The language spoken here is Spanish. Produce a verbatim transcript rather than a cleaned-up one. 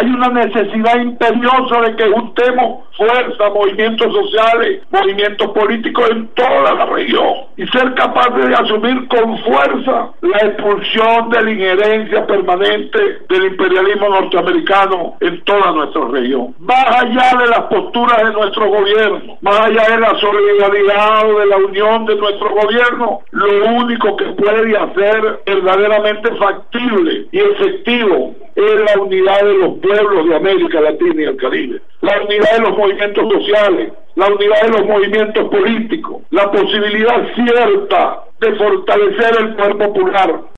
Hay una necesidad imperiosa de que juntemos fuerzas, movimientos sociales, movimientos políticos en toda la región y ser capaces de asumir con fuerza la expulsión de la injerencia permanente del imperialismo norteamericano en toda nuestra región. Más allá de las posturas de nuestro gobierno, más allá de la solidaridad o de la unión de nuestro gobierno, lo único que puede hacer verdaderamente factible y efectivo es la unidad de los pueblos de América Latina y el Caribe, la unidad de los movimientos sociales, la unidad de los movimientos políticos, la posibilidad cierta de fortalecer el poder popular.